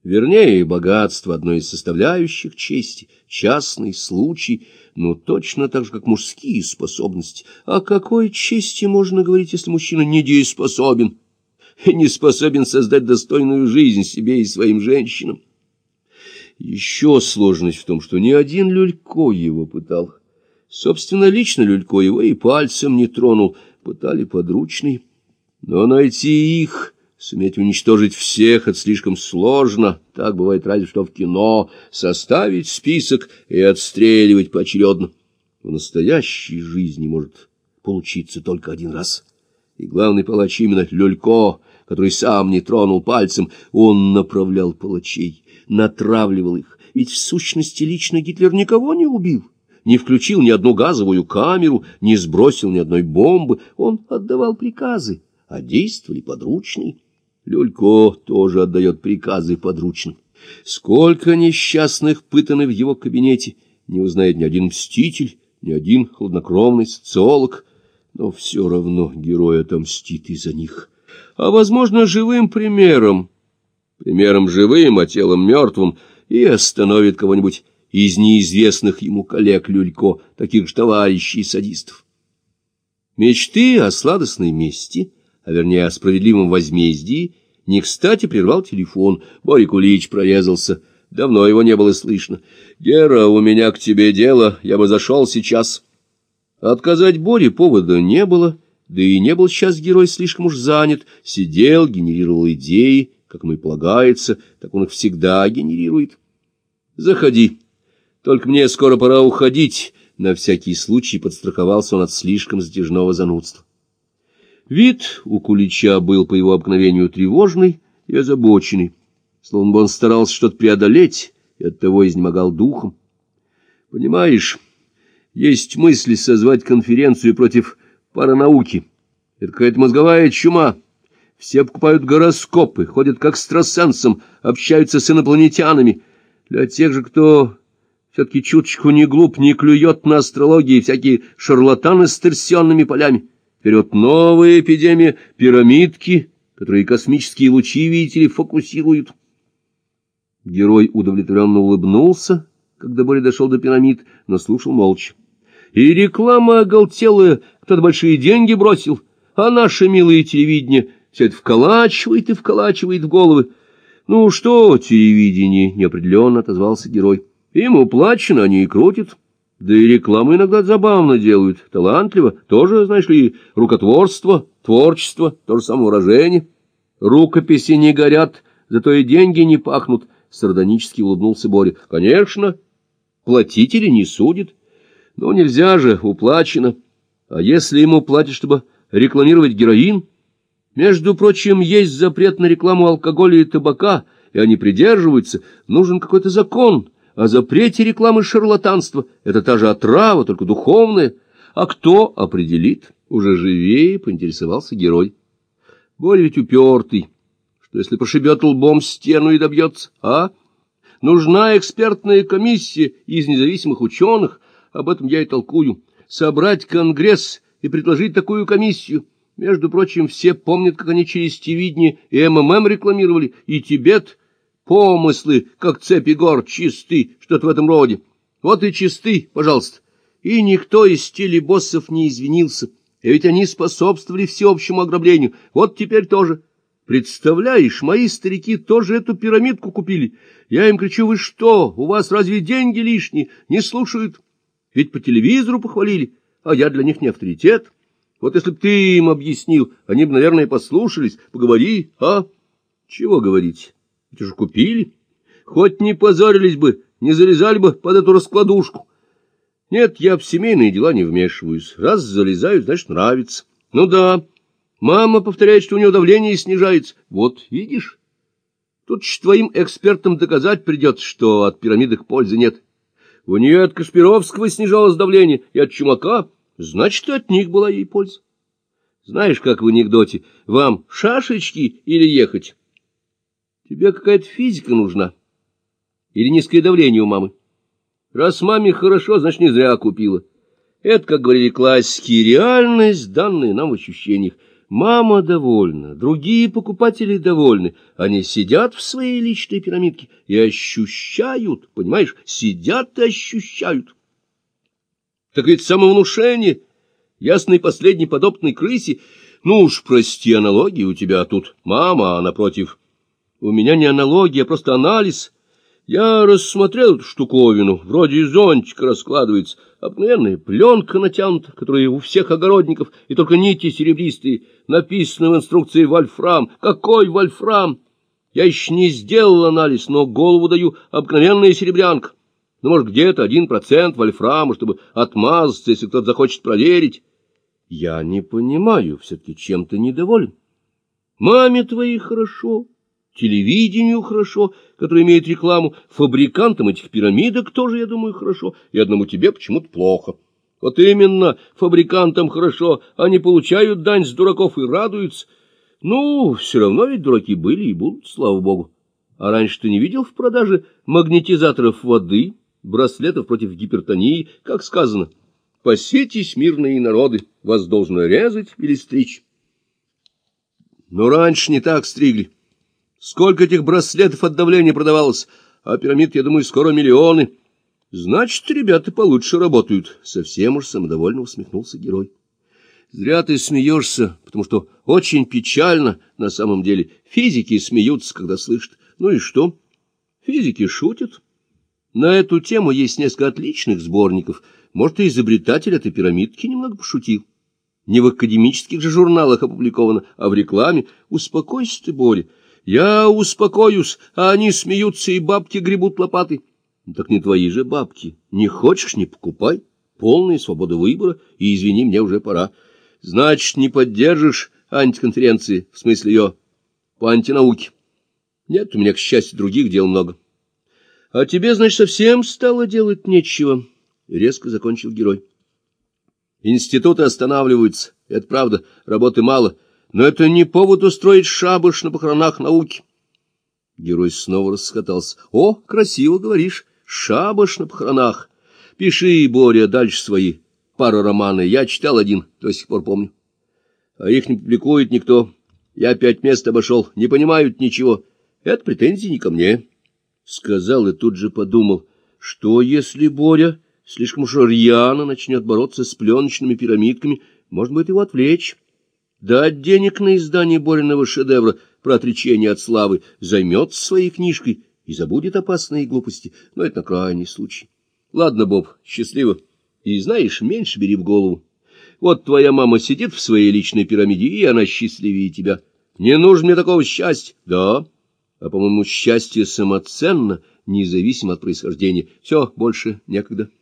Вернее, и богатство — одно из составляющих чести, частный случай, но точно так же, как мужские способности. О какой чести можно говорить, если мужчина недееспособен и не способен создать достойную жизнь себе и своим женщинам? Еще сложность в том, что ни один Люлько его пытал. Собственно, лично Люлько его и пальцем не тронул, пытали подручные. Но найти их, суметь уничтожить всех — это слишком сложно, так бывает разве что в кино, составить список и отстреливать поочередно. В настоящей жизни может получиться только один раз. И главный палач именно Люлько, который сам не тронул пальцем, он направлял палачей, натравливал их, ведь в сущности лично Гитлер никого не убил. Не включил ни одну газовую камеру, не сбросил ни одной бомбы. Он отдавал приказы, а действовали подручные. Люлько тоже отдает приказы подручным. Сколько несчастных пытаны в его кабинете, не узнает ни один мститель, ни один хладнокровный социолог. Но все равно герой отомстит и за них. А, возможно, живым примером живым, а телом мертвым, и остановит кого-нибудь из неизвестных ему коллег Люлько, таких же товарищей садистов. Мечты о сладостной мести, а вернее о справедливом возмездии, не кстати прервал телефон. Боря Кулич прорезался. Давно его не было слышно. «Гера, у меня к тебе дело, я бы зашел сейчас». Отказать Боре повода не было, да и не был сейчас герой слишком уж занят. Сидел, генерировал идеи, как ему и полагается, так он их всегда генерирует. «Заходи. Только мне скоро пора уходить», — на всякий случай подстраховался он от слишком затяжного занудства. Вид у Кулича был по его обыкновению тревожный и озабоченный, словно бы он старался что-то преодолеть и оттого изнемогал духом. «Понимаешь, есть мысль созвать конференцию против паранауки. Это какая-то мозговая чума. Все покупают гороскопы, ходят к экстрасенсам, общаются с инопланетянами. Для тех же, кто все-таки чуточку не глуп, не клюет на астрологии, всякие шарлатаны с торсионными полями. Вперед новая эпидемия пирамидки, которые космические лучи, видите ли, фокусируют». Герой удовлетворенно улыбнулся, когда Боря дошел до пирамид, но слушал молча. «И реклама оголтелая, кто-то большие деньги бросил, а наше милое телевидение все это вколачивает и вколачивает в головы». «Ну что, телевидение?» — неопределенно отозвался герой. «Им уплачено, они и крутят. Да и рекламу иногда забавно делают, талантливо. Тоже, знаешь ли, рукотворство, творчество, то же самовыражение. Рукописи не горят, зато и деньги не пахнут», — сардонически улыбнулся Боря. «Конечно, платители не судят. Но нельзя же, уплачено. А если ему платят, чтобы рекламировать героин? Между прочим, есть запрет на рекламу алкоголя и табака, и они придерживаются. Нужен какой-то закон о запрете рекламы шарлатанства. Это та же отрава, только духовная. А кто определит?» Уже живее поинтересовался герой. Боря ведь упертый, что если прошибет лбом стену и добьется, а? Нужна экспертная комиссия из независимых ученых, об этом я и толкую. Собрать конгресс и предложить такую комиссию. Между прочим, все помнят, как они через телевидение и МММ рекламировали, и Тибет. Помыслы, как цепи гор, чисты, что-то в этом роде. Вот и чисты, пожалуйста. И никто из телебоссов не извинился. И ведь они способствовали всеобщему ограблению. Вот теперь тоже. Представляешь, мои старики тоже эту пирамидку купили. Я им кричу: «Вы что, у вас разве деньги лишние?» Не слушают. Ведь по телевизору похвалили, а я для них не авторитет. Вот если б ты им объяснил, они бы, наверное, послушались. Поговори, а? Чего говорить? Ведь уже купили. Хоть не позорились бы, не залезали бы под эту раскладушку. Нет, я в семейные дела не вмешиваюсь. Раз залезаю, значит, нравится. Ну да, мама повторяет, что у нее давление снижается. Вот, видишь? Тут ж твоим экспертам доказать придется, что от пирамидок пользы нет. У нее от Кашпировского снижалось давление, и от Чумака, значит, и от них была ей польза. Знаешь, как в анекдоте: вам шашечки или ехать? Тебе какая-то физика нужна. Или низкое давление у мамы. Раз маме хорошо, значит, не зря купила. Это, как говорили классики, реальность, данная нам в ощущениях. Мама довольна, другие покупатели довольны. Они сидят в своей личной пирамидке и ощущают, понимаешь, сидят и ощущают. Так ведь самовнушение, ясный последний подобной крысе. Ну уж, прости, аналогия у тебя тут, мама, а напротив. У меня не аналогия, а просто анализ. Я рассмотрел эту штуковину, вроде зонтика раскладывается, обыкновенная пленка натянута, которая у всех огородников, и только нити серебристые, написано в инструкции вольфрам. Какой вольфрам? Я еще не сделал анализ, но голову даю обыкновенная серебрянка. Ну, может, где-то 1% вольфрама, чтобы отмазаться, если кто-то захочет проверить. Я не понимаю, все-таки чем ты недоволен. Маме твоей хорошо, телевидению хорошо, которое имеет рекламу, фабрикантам этих пирамидок тоже, я думаю, хорошо, и одному тебе почему-то плохо. Вот именно, фабрикантам хорошо, они получают дань с дураков и радуются. Ну, все равно ведь дураки были и будут, слава богу. А раньше ты не видел в продаже магнетизаторов воды, браслетов против гипертонии, как сказано, «Паситесь, мирные народы, вас должно резать или стричь». Но раньше не так стригли. Сколько этих браслетов от давления продавалось, а пирамид, я думаю, скоро миллионы. Значит, ребята получше работают. Совсем уж самодовольно усмехнулся герой. Зря ты смеешься, потому что очень печально на самом деле. Физики смеются, когда слышат. Ну и что? Физики шутят. На эту тему есть несколько отличных сборников. Может, и изобретатель этой пирамидки немного пошутил. Не в академических же журналах опубликовано, а в рекламе. Успокойся ты, Боря. Я успокоюсь, а они смеются, и бабки гребут лопатой. Ну, так не твои же бабки. Не хочешь — не покупай. Полная свобода выбора, и, извини, мне уже пора. Значит, не поддержишь антиконференции, в смысле ее по антинауке. Нет, у меня, к счастью, других дел много. А тебе, значит, совсем стало делать нечего, — резко закончил герой. Институты останавливаются, это правда, работы мало, но это не повод устроить шабаш на похоронах науки. Герой снова расхотался. О, красиво говоришь, шабаш на похоронах. Пиши, Боря, дальше свои пару романы. Я читал один, до сих пор помню. А их не публикует никто. Я 5 мест обошел, не понимают ничего. Это претензии не ко мне. Сказал и тут же подумал, что если Боря слишком уж рьяно начнет бороться с пленочными пирамидками, можно будет его отвлечь. Дать денег на издание Бориного шедевра про отречение от славы, займется своей книжкой и забудет опасные глупости, но это на крайний случай. Ладно, Боб, счастливо. И знаешь, меньше бери в голову. Вот твоя мама сидит в своей личной пирамиде, и она счастливее тебя. Не нужно мне такого счастья. Да, а, по-моему, счастье самоценно, независимо от происхождения. Все, больше некогда.